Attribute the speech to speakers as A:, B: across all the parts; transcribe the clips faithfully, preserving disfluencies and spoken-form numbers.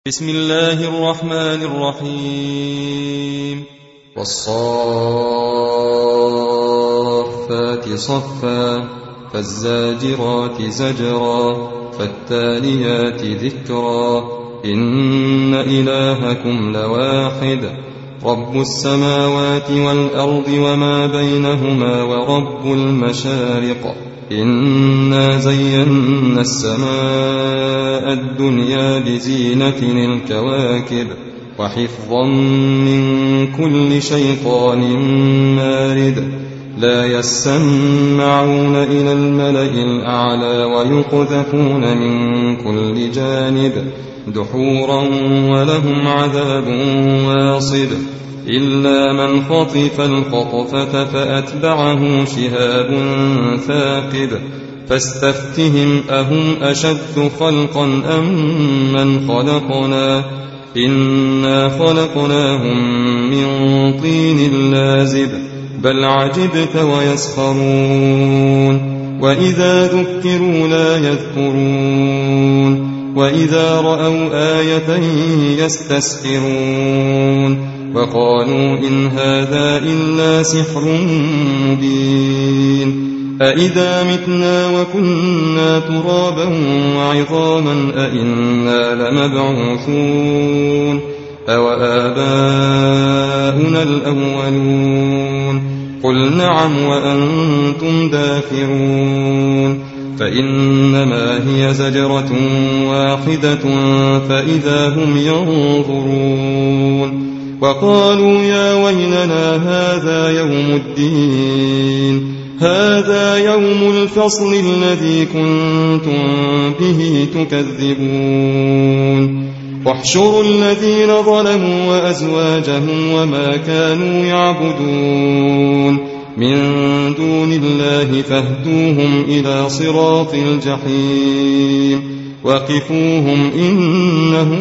A: بسم الله الرحمن الرحيم
B: والصافات صفا فالزاجرات زجرا فالتاليات ذكرا إن إلهكم لواحد رب السماوات والأرض وما بينهما ورب المشارق إنا زينا السماء الدنيا بزينة الكواكب وحفظا من كل شيطان مارد لا يسمعون إلى الملأ الأعلى ويقذفون من كل جانب دحورا ولهم عذاب واصب إلا من خطف الخطفة فأتبعه شهاب ثاقب فاستفتهم أهم أشد خلقا أم من خلقنا إنا خلقناهم من طين لازب بل عجبت ويسخرون وإذا ذكروا لا يذكرون وإذا رأوا آية يستسخرون وقالوا إن هذا إلا سحر مبين أإذا متنا وكنا ترابا وعظاما أإنا لمبعوثون أوآباؤنا الأولون قل نعم وأنتم داخرون فإنما هي زجرة واحدة فإذا هم ينظرون وقالوا يا ويلنا هذا يوم الدين هذا يوم الفصل الذي كنتم به تكذبون واحشروا الذين ظلموا وأزواجهم وما كانوا يعبدون من دون الله فاهدوهم إلى صراط الجحيم وقفوهم إنهم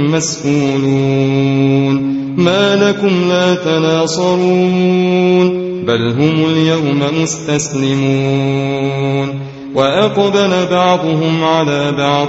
B: مسئولون ما لكم لا تناصرون بل هم اليوم مستسلمون وأقبل بعضهم على بعض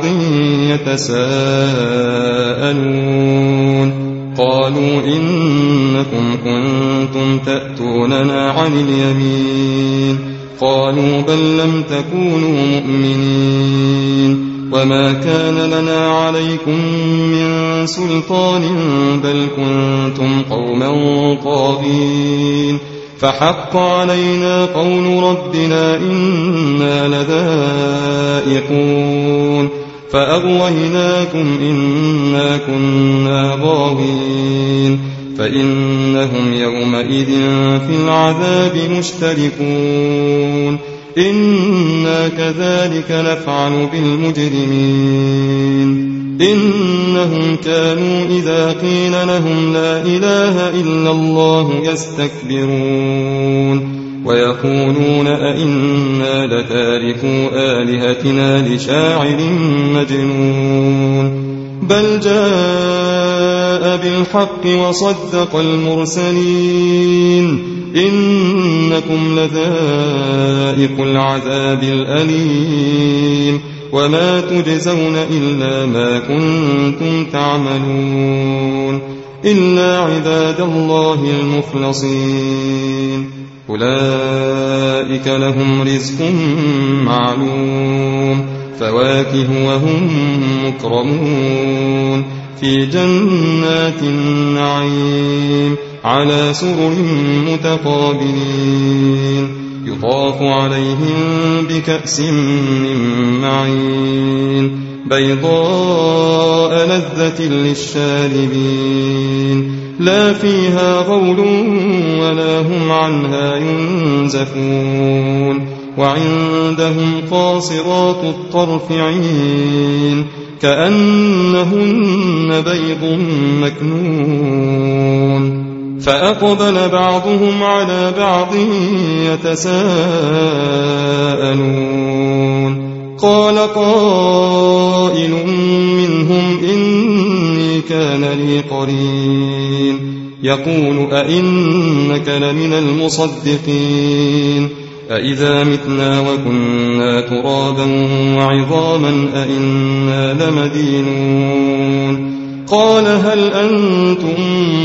B: يتساءلون قالوا إنكم كنتم تأتوننا عن اليمين قالوا بل لم تكونوا مؤمنين وما كان لنا عليكم من سلطان بل كنتم قوما طاغين فحق علينا قول ربنا إنا لذائقون فأغويناكم إنا كنا غاوين فإنهم يومئذ في العذاب مشتركون إنا كذلك نفعل بالمجرمين إنهم كانوا إذا قيل لهم لا إله إلا الله يستكبرون ويقولون أئنا لتاركو آلهتنا لشاعر مجنون بل جاء بالحق وصدق المرسلين إنكم لذائقو العذاب الأليم وما تجزون إلا ما كنتم تعملون إلا عباد الله المخلصين أولئك لهم رزق معلوم فواكه وهم مكرمون في جنات النعيم على سرر متقابلين يطاف عليهم بكأس من معين بيضاء لذة للشاربين لا فيها غول ولا هم عنها ينزفون وعندهم قاصرات الطرف عين كأنهن بيض مكنون فأقبل بعضهم على بعض يتساءلون قال قائل منهم إني كان لي قرين يقول أئنك لمن المصدقين أإذا متنا وكنا ترابا وعظاما أئنا لمدينون قال هل أنتم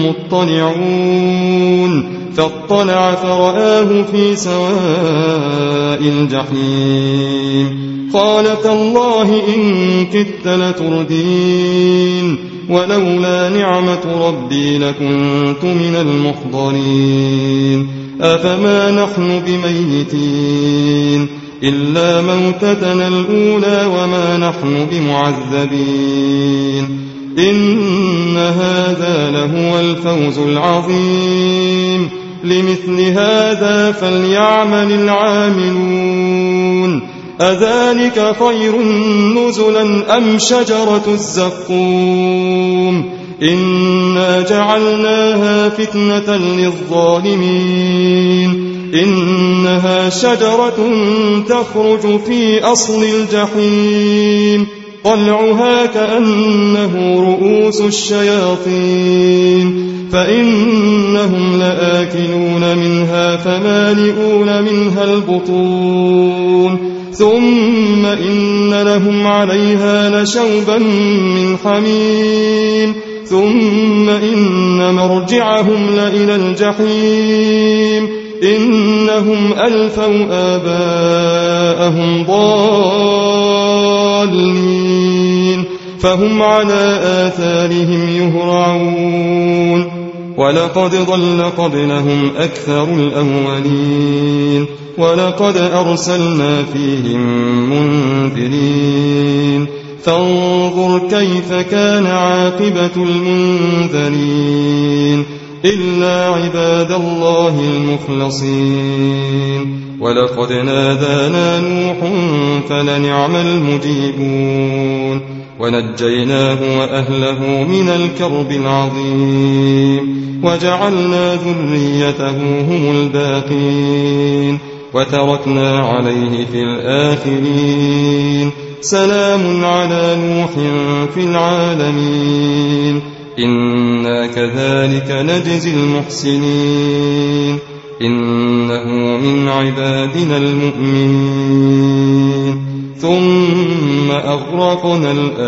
B: مطلعون فاطلع فرآه في سواء الجحيم قال تالله إن كدت لتردين ولولا نعمة ربي لكنت من المحضرين أفما نحن بميتين إلا موتتنا الأولى وما نحن بمعذبين إن هذا لهو الفوز العظيم لمثل هذا فليعمل العاملون أذلك خير نزلا أم شجرة الزقوم إنا جعلناها فتنة للظالمين إنها شجرة تخرج في أصل الجحيم طلعها كأنه رؤوس الشياطين فإنهم لآكلون منها فمالئون منها البطون ثم إن لهم عليها لشوبا من حميم ثم إن مرجعهم لإلى الجحيم إنهم ألفوا آباءهم ضالين فهم على آثارهم يهرعون ولقد ضل قبلهم أكثر الأولين ولقد أرسلنا فيهم منذرين فانظر كيف كان عاقبة المنذرين إلا عباد الله المخلصين ولقد نادانا نوح فلنعم المجيبون ونجيناه وأهله من الكرب العظيم وجعلنا ذريته هم الباقين وتركنا عليه في الآخرين سلام على نوح في العالمين إنا كذلك نجزي المحسنين إنه من عبادنا المؤمنين ثم أغرقنا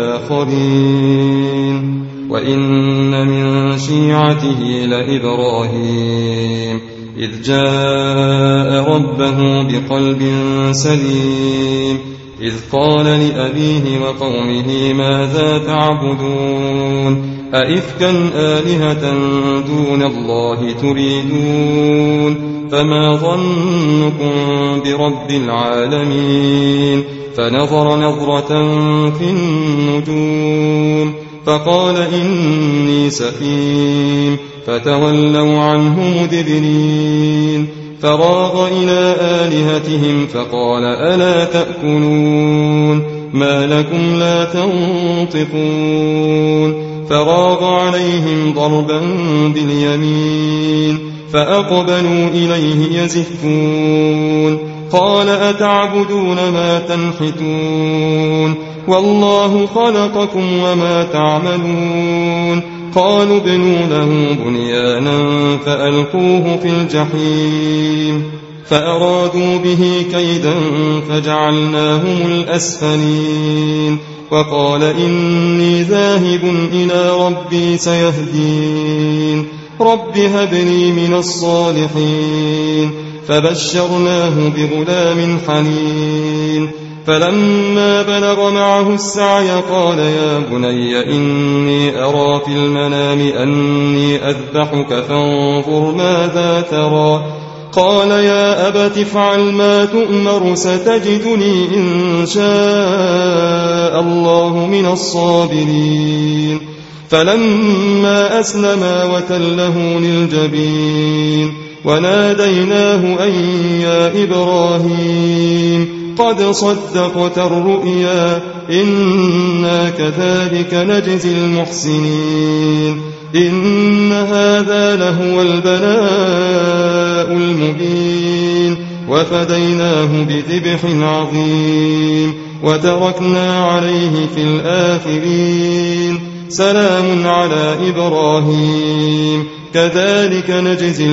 B: الآخرين وإن من شيعته لإبراهيم إذ جاء ربه بقلب سليم إذ قال لأبيه وقومه ماذا تعبدون أئفكا آلهة دون الله تريدون فما ظنكم برب العالمين فنظر نظرة في النجوم فقال إني سقيم فتولوا عنه مدبرين فراغ إلى آلهتهم فقال ألا تأكلون ما لكم لا تنطقون فراغ عليهم ضربا باليمين فأقبلوا إليه يزفون قال أتعبدون ما تنحتون والله خلقكم وما تعملون قالوا ابنوا له بنيانا فألقوه في الجحيم فأرادوا به كيدا فجعلناهم الأسفلين وقال إني ذاهب إلى ربي سيهدين رب هب لي من الصالحين فبشرناه بغلام حليم فلما بلغ معه السعي قال يا بني إني أرى في المنام أني أذبحك فانظر ماذا ترى قال يا أبت افعل ما تؤمر ستجدني إن شاء الله من الصابرين فلما أسلما وتله للجبين وناديناه أن يا إبراهيم قد صدقت الرؤيا إنا كذلك نجزي المحسنين إن هذا لهو البلاء المبين وفديناه بذبح عظيم وتركنا عليه في الآخرين سلام على إبراهيم كذلك نجزي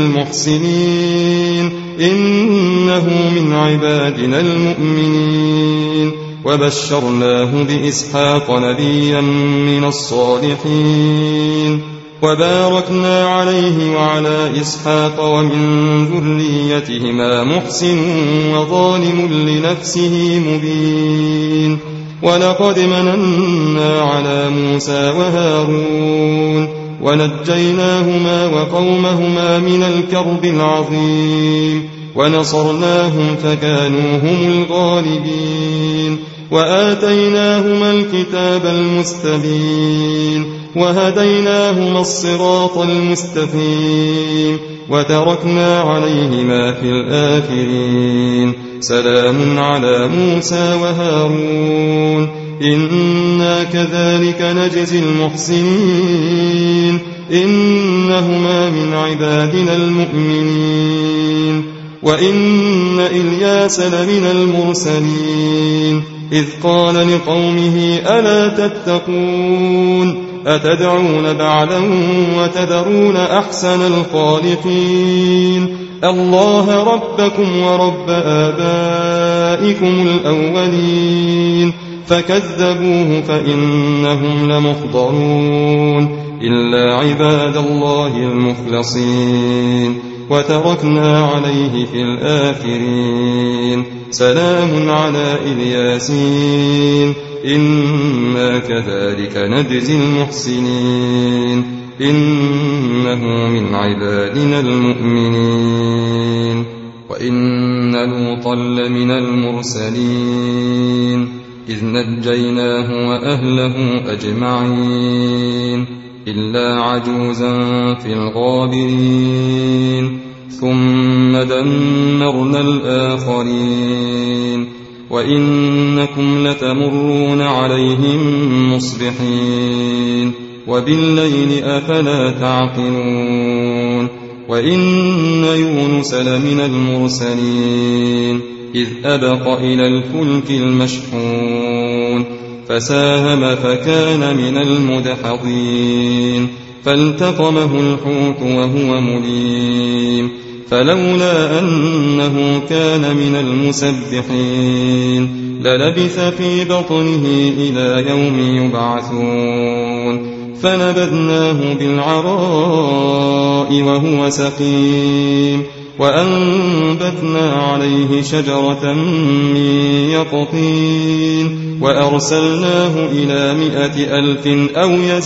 B: المحسنين إنه من عبادنا المؤمنين وبشرناه بإسحاق نبيا من الصالحين وباركنا عليه وعلى إسحاق ومن ذريتهما محسن وظالم لنفسه مبين ولقد مننا على موسى وهارون ونجيناهما وقومهما من الكرب العظيم ونصرناهم فكانوا هم الغالبين وآتيناهما الكتاب المستبين وهديناهما الصراط المستقيم وتركنا عليهما في الآخرين سلام على موسى وهارون إنا كذلك نجزي المحسنين إنهما من عبادنا المؤمنين وإن إلياس لمن المرسلين إذ قال لقومه ألا تتقون أتدعون بعلا وتذرون أحسن الخالقين الله ربكم ورب آبائكم الأولين فكذبوه فإنهم لمحضرون إلا عباد الله المخلصين وتركنا عليه في الآخرين سلام على إلياسين إنا كذلك نجزي المحسنين إنه من عبادنا المؤمنين وإن لوطا لمن المرسلين إذ نجيناه وأهله أجمعين إلا عجوزا في الغابرين ثم دمرنا الآخرين وإنكم لتمرون عليهم مصبحين وبالليل أفلا تعقلون وإن يونس لمن المرسلين إذ أبق إلى الفلك المشحون فساهم فكان من المدحضين فالتقمه الحوت وهو مليم فلولا أنه كان من المسبحين للبث في بطنه إلى يوم يبعثون فنبذناه بالعراء وهو سقيم وأنبتنا عليه شجرة من يقطين وأرسلناه إلى مائة ألف أو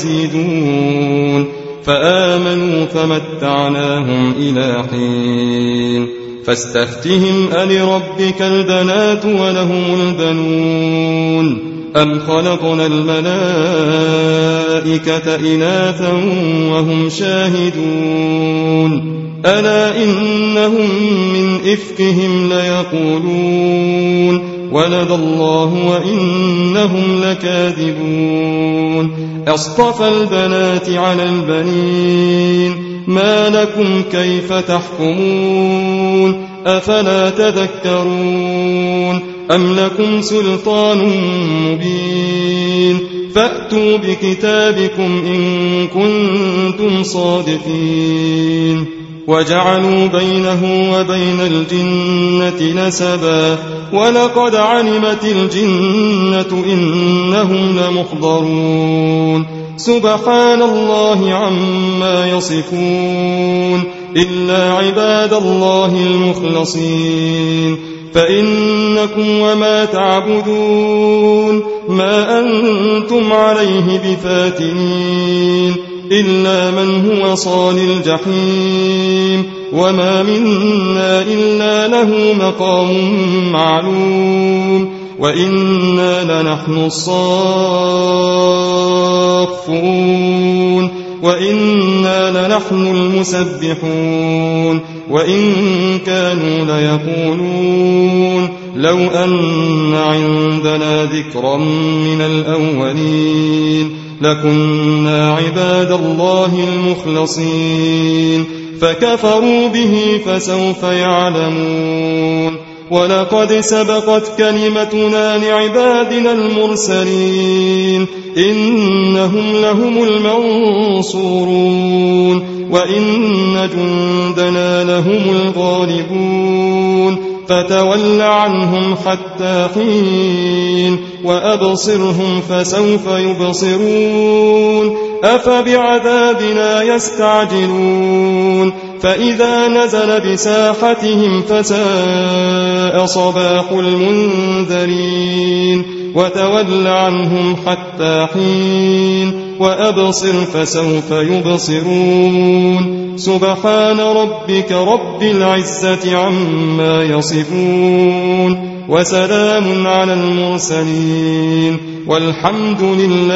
B: يزيدون فآمنوا فمتعناهم إلى حين فاستفتهم ألربك البنات ولهم البنون أم خلقنا الملائكة إناثا وهم شاهدون ألا إنهم من إفكهم ليقولون ولد الله وإنهم لكاذبون أصطفى البنات على البنين ما لكم كيف تحكمون أفلا تذكرون أم لكم سلطان مبين فأتوا بكتابكم إن كنتم صادقين وجعلوا بينه وبين الجنة نسبا ولقد علمت الجنة إنهم لمحضرون سبحان الله عما يصفون إلا عباد الله المخلصين فإنكم وما تعبدون ما أنتم عليه بفاتنين إلا من هو صال الجحيم وما منا إلا له مقام معلوم وإنا لنحن الصافون وإنا لنحن المسبحون وإن كانوا ليقولون لو أن عندنا ذكرا من الأولين لكنا عباد الله المخلصين فكفروا به فسوف يعلمون ولقد سبقت كلمتنا لعبادنا المرسلين إنهم لهم المنصورون وإن جندنا لهم الغالبون فتول عنهم حتى حين وأبصرهم فسوف يبصرون أفبعذابنا يستعجلون فإذا نزل بساحتهم فساء صباح المنذرين وتول عنهم حتى حين وأبصر فسوف يبصرون سبحان ربك رب العزة عما يصفون وسلام على المرسلين والحمد لله